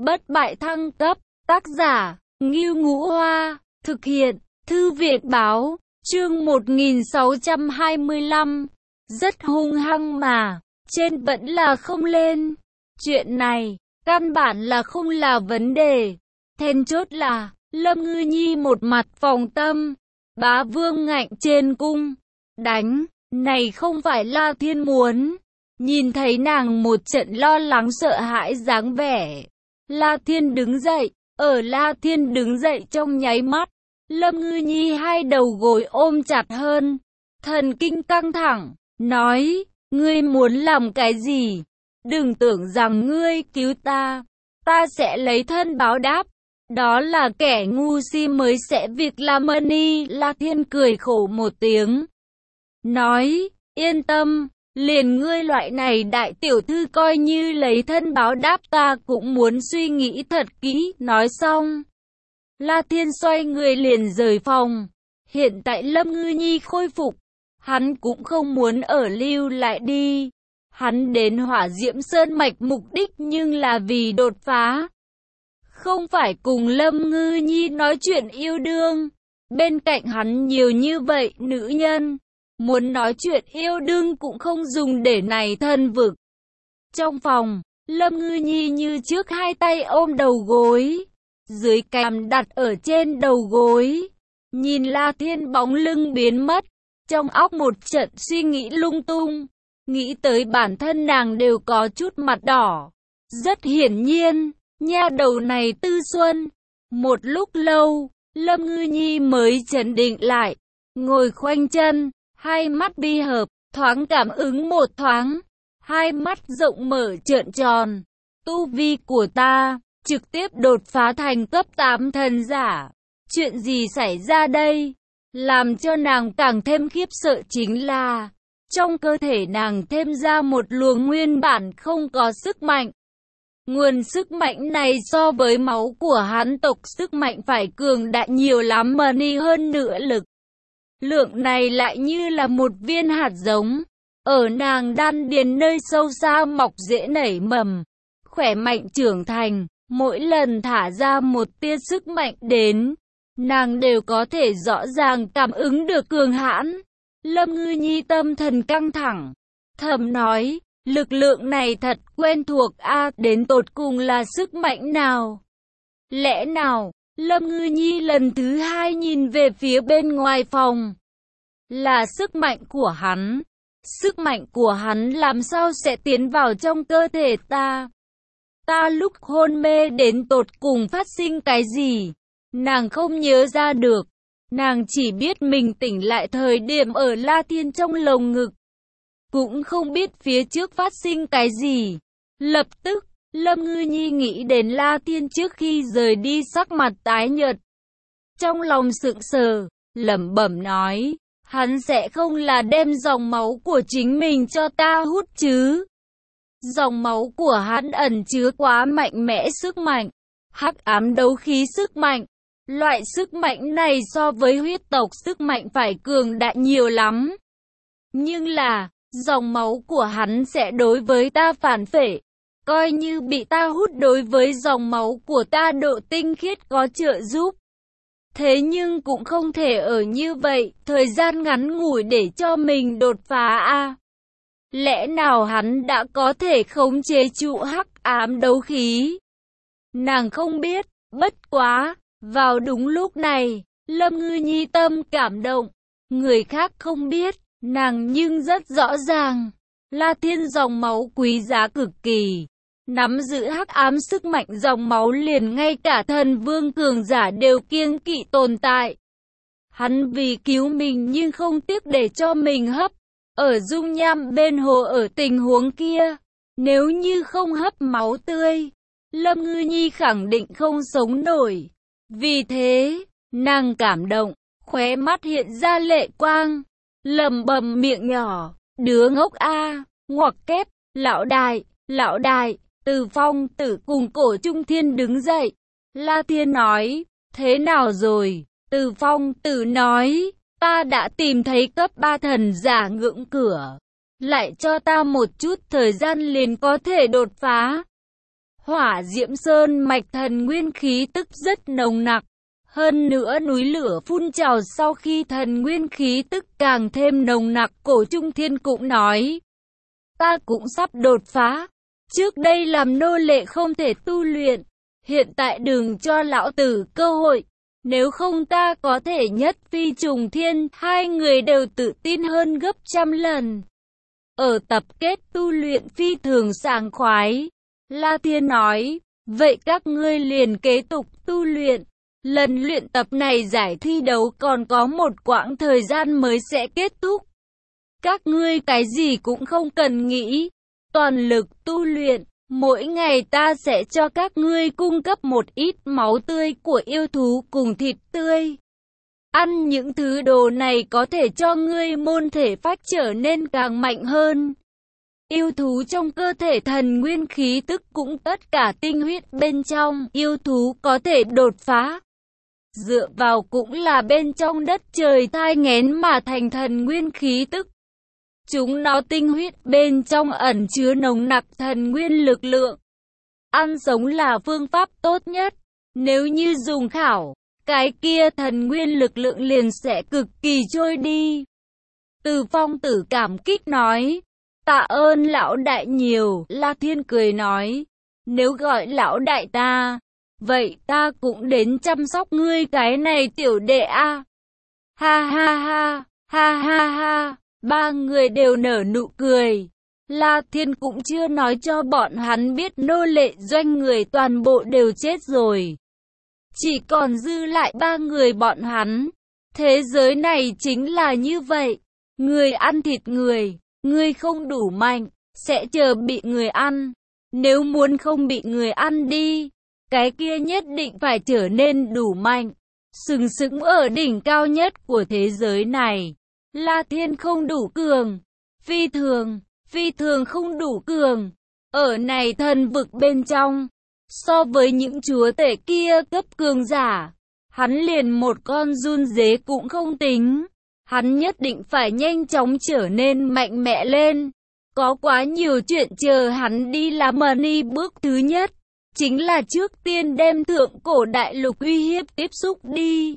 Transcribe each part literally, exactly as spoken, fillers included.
Bất bại thăng cấp, tác giả, Ngưu Ngũ Hoa, thực hiện, Thư viện báo, chương một nghìn sáu trăm hai mươi lăm, rất hung hăng mà, trên vẫn là không lên. Chuyện này, căn bản là không là vấn đề. Then chốt là, Lâm Ngư Nhi một mặt phòng tâm, bá vương ngạnh trên cung, đánh, này không phải La Thiên muốn. Nhìn thấy nàng một trận lo lắng sợ hãi dáng vẻ, La Thiên đứng dậy, ở La Thiên đứng dậy trong nháy mắt, Lâm Ngư Nhi hai đầu gối ôm chặt hơn, thần kinh căng thẳng, nói, ngươi muốn làm cái gì? Đừng tưởng rằng ngươi cứu ta, ta sẽ lấy thân báo đáp. Đó là kẻ ngu si mới sẽ việc làm ơn. La Thiên cười khổ một tiếng, nói, yên tâm, liền ngươi loại này đại tiểu thư coi như lấy thân báo đáp ta cũng muốn suy nghĩ thật kỹ. Nói xong, La Thiên xoay người liền rời phòng. Hiện tại Lâm Ngư Nhi khôi phục, hắn cũng không muốn ở lưu lại đi. Hắn đến Hỏa Diễm Sơn Mạch mục đích nhưng là vì đột phá, không phải cùng Lâm Ngư Nhi nói chuyện yêu đương. Bên cạnh hắn nhiều như vậy nữ nhân, muốn nói chuyện yêu đương cũng không dùng để này thân vực. Trong phòng, Lâm Ngư Nhi như trước hai tay ôm đầu gối, dưới cằm đặt ở trên đầu gối, nhìn La Thiên bóng lưng biến mất, trong óc một trận suy nghĩ lung tung, nghĩ tới bản thân nàng đều có chút mặt đỏ. Rất hiển nhiên, nha đầu này tư xuân. Một lúc lâu, Lâm Ngư Nhi mới trấn định lại, ngồi khoanh chân, hai mắt bi hợp, thoáng cảm ứng một thoáng, hai mắt rộng mở trợn tròn. Tu vi của ta, trực tiếp đột phá thành cấp tám thần giả. Chuyện gì xảy ra đây? Làm cho nàng càng thêm khiếp sợ chính là, trong cơ thể nàng thêm ra một luồng nguyên bản không có sức mạnh. Nguồn sức mạnh này so với máu của hắn tộc sức mạnh phải cường đại nhiều lắm mà ni hơn nữa lực. Lượng này lại như là một viên hạt giống, ở nàng đan điền nơi sâu xa mọc rễ nảy mầm, khỏe mạnh trưởng thành, mỗi lần thả ra một tia sức mạnh đến, nàng đều có thể rõ ràng cảm ứng được cường hãn. Lâm Ngư Nhi tâm thần căng thẳng, thầm nói, lực lượng này thật quen thuộc a, đến tột cùng là sức mạnh nào? Lẽ nào? Lâm Ngư Nhi lần thứ hai nhìn về phía bên ngoài phòng. Là sức mạnh của hắn. Sức mạnh của hắn làm sao sẽ tiến vào trong cơ thể ta? Ta lúc hôn mê đến tột cùng phát sinh cái gì? Nàng không nhớ ra được. Nàng chỉ biết mình tỉnh lại thời điểm ở La Thiên trong lồng ngực, cũng không biết phía trước phát sinh cái gì. Lập tức, Lâm Ngư Nhi nghĩ đến La Thiên trước khi rời đi sắc mặt tái nhợt. Trong lòng sững sờ, lẩm bẩm nói, hắn sẽ không là đem dòng máu của chính mình cho ta hút chứ? Dòng máu của hắn ẩn chứa quá mạnh mẽ sức mạnh, hắc ám đấu khí sức mạnh. Loại sức mạnh này so với huyết tộc sức mạnh phải cường đại nhiều lắm. Nhưng là, dòng máu của hắn sẽ đối với ta phản phệ. Coi như bị ta hút đối với dòng máu của ta độ tinh khiết có trợ giúp. Thế nhưng cũng không thể ở như vậy, thời gian ngắn ngủi để cho mình đột phá a. À, lẽ nào hắn đã có thể khống chế trụ hắc ám đấu khí? Nàng không biết, bất quá, vào đúng lúc này, Lâm Ngư Nhi tâm cảm động. Người khác không biết, nàng nhưng rất rõ ràng. La Thiên dòng máu quý giá cực kỳ, nắm giữ hắc ám sức mạnh dòng máu liền ngay cả thần vương cường giả đều kiêng kỵ tồn tại. Hắn vì cứu mình nhưng không tiếc để cho mình hấp. Ở dung nham bên hồ ở tình huống kia, nếu như không hấp máu tươi, Lâm Ngư Nhi khẳng định không sống nổi. Vì thế, nàng cảm động, khóe mắt hiện ra lệ quang, lẩm bẩm miệng nhỏ, đứa ngốc a, ngoặc kép, lão đại, lão đại. Từ Phong Tử cùng Cổ Trung Thiên đứng dậy. La Thiên nói, thế nào rồi? Từ Phong Tử nói, ta đã tìm thấy cấp ba thần giả ngưỡng cửa, lại cho ta một chút thời gian liền có thể đột phá. Hỏa Diễm Sơn mạch thần nguyên khí tức rất nồng nặc. Hơn nữa núi lửa phun trào sau khi thần nguyên khí tức càng thêm nồng nặc. Cổ Trung Thiên cũng nói, ta cũng sắp đột phá. Trước đây làm nô lệ không thể tu luyện, hiện tại đừng cho lão tử cơ hội, nếu không ta có thể nhất phi trùng thiên. Hai người đều tự tin hơn gấp trăm lần. Ở tập kết tu luyện phi thường sảng khoái. La Thiên nói, vậy các ngươi liền kế tục tu luyện. Lần luyện tập này giải thi đấu còn có một quãng thời gian mới sẽ kết thúc. Các ngươi cái gì cũng không cần nghĩ, toàn lực tu luyện. Mỗi ngày ta sẽ cho các ngươi cung cấp một ít máu tươi của yêu thú cùng thịt tươi. Ăn những thứ đồ này có thể cho ngươi môn thể phách trở nên càng mạnh hơn. Yêu thú trong cơ thể thần nguyên khí tức cũng tất cả tinh huyết bên trong. Yêu thú có thể đột phá, dựa vào cũng là bên trong đất trời thai nghén mà thành thần nguyên khí tức. Chúng nó tinh huyết bên trong ẩn chứa nồng nặc thần nguyên lực lượng. Ăn sống là phương pháp tốt nhất. Nếu như dùng khảo, cái kia thần nguyên lực lượng liền sẽ cực kỳ trôi đi. Từ Phong Tử cảm kích nói, tạ ơn lão đại nhiều. La Thiên cười nói, nếu gọi lão đại ta, vậy ta cũng đến chăm sóc ngươi cái này tiểu đệ a. Ha ha ha, ha ha ha. Ba người đều nở nụ cười. La Thiên cũng chưa nói cho bọn hắn biết nô lệ doanh người toàn bộ đều chết rồi. Chỉ còn dư lại ba người bọn hắn. Thế giới này chính là như vậy. Người ăn thịt người, người không đủ mạnh, sẽ chờ bị người ăn. Nếu muốn không bị người ăn đi, cái kia nhất định phải trở nên đủ mạnh, sừng sững ở đỉnh cao nhất của thế giới này. La Thiên không đủ cường, phi thường, phi thường không đủ cường. Ở này thần vực bên trong, so với những chúa tể kia cấp cường giả, hắn liền một con run dế cũng không tính. Hắn nhất định phải nhanh chóng trở nên mạnh mẽ lên. Có quá nhiều chuyện chờ hắn đi làm. Money bước thứ nhất chính là trước tiên đem thượng cổ đại lục uy hiếp tiếp xúc đi.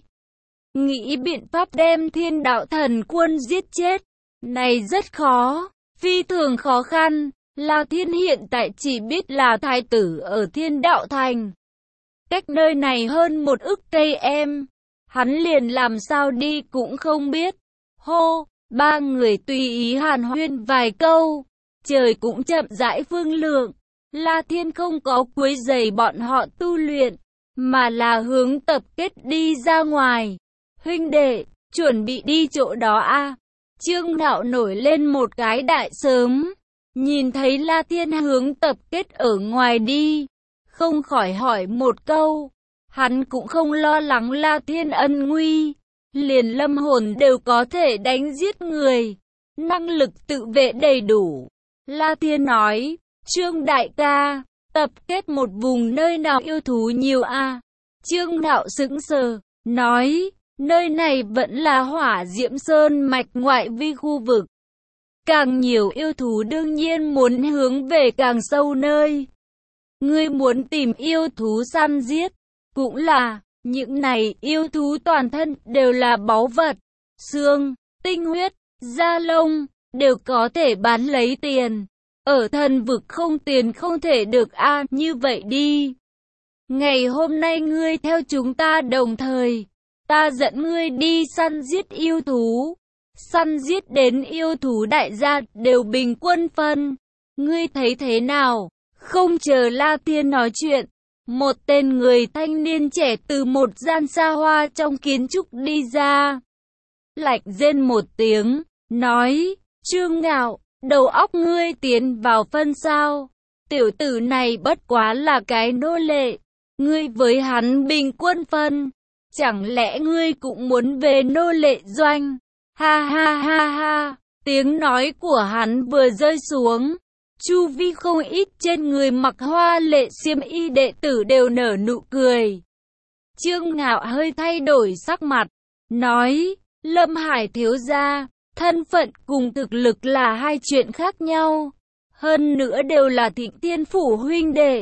Nghĩ biện pháp đem thiên đạo thần quân giết chết. Này rất khó, phi thường khó khăn. La Thiên hiện tại chỉ biết là thái tử ở thiên đạo thành. Cách nơi này hơn một ức cây em. Hắn liền làm sao đi cũng không biết. Hô, ba người tùy ý hàn huyên vài câu. Trời cũng chậm rãi phương lượng. La Thiên không có quấy rầy bọn họ tu luyện, mà là hướng tập kết đi ra ngoài. Huynh đệ, chuẩn bị đi chỗ đó a. À? Trương Nạo nổi lên một cái đại sớm. Nhìn thấy La Thiên hướng tập kết ở ngoài đi, không khỏi hỏi một câu. Hắn cũng không lo lắng La Thiên ân nguy, liền lâm hồn đều có thể đánh giết người, năng lực tự vệ đầy đủ. La Thiên nói, Trương đại ca, tập kết một vùng nơi nào yêu thú nhiều a? À? Trương Nạo sững sờ, nói, nơi này vẫn là Hỏa Diễm Sơn mạch ngoại vi khu vực. Càng nhiều yêu thú đương nhiên muốn hướng về càng sâu nơi. Ngươi muốn tìm yêu thú săn giết, cũng là, những này yêu thú toàn thân đều là báu vật, xương, tinh huyết, da lông, đều có thể bán lấy tiền. Ở thần vực không tiền không thể được a. À, như vậy đi. Ngày hôm nay ngươi theo chúng ta đồng thời, ta dẫn ngươi đi săn giết yêu thú. Săn giết đến yêu thú đại gia đều bình quân phân. Ngươi thấy thế nào? Không chờ La Thiên nói chuyện, một tên người thanh niên trẻ từ một gian xa hoa trong kiến trúc đi ra. Lạch rên một tiếng, nói, Trương Ngạo, đầu óc ngươi tiến vào phân sao? Tiểu tử này bất quá là cái nô lệ. Ngươi với hắn bình quân phân. Chẳng lẽ ngươi cũng muốn về nô lệ doanh? Ha ha ha ha, tiếng nói của hắn vừa rơi xuống. Chu vi không ít trên người mặc hoa lệ xiêm y đệ tử đều nở nụ cười. Trương Ngạo hơi thay đổi sắc mặt, nói, Lâm Hải thiếu gia, thân phận cùng thực lực là hai chuyện khác nhau. Hơn nữa đều là Thịnh Thiên Phủ huynh đệ.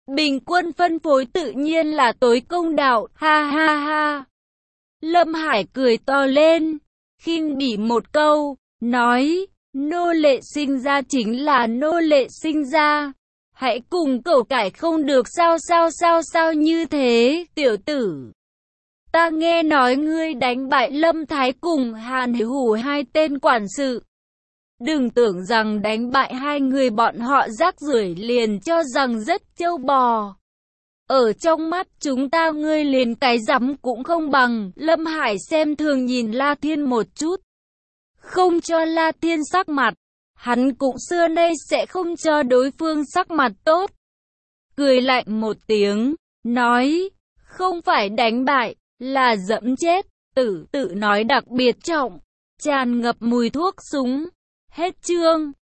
Bình quân phân phối tự nhiên là tối công đạo, ha ha ha. Lâm Hải cười to lên, khinh bỉ một câu, nói, nô lệ sinh ra chính là nô lệ sinh ra. Hãy cùng cẩu cải không được sao sao sao sao như thế, tiểu tử. Ta nghe nói ngươi đánh bại Lâm Thái cùng Hàn Hủ hai tên quản sự. Đừng tưởng rằng đánh bại hai người bọn họ rác rưởi liền cho rằng rất trâu bò. Ở trong mắt chúng ta ngươi liền cái rắm cũng không bằng. Lâm Hải xem thường nhìn La Thiên một chút. Không cho La Thiên sắc mặt. Hắn cũng xưa nay sẽ không cho đối phương sắc mặt tốt. Cười lạnh một tiếng, nói, không phải đánh bại, là dẫm chết. Tử tự nói đặc biệt trọng, tràn ngập mùi thuốc súng. Hết chương.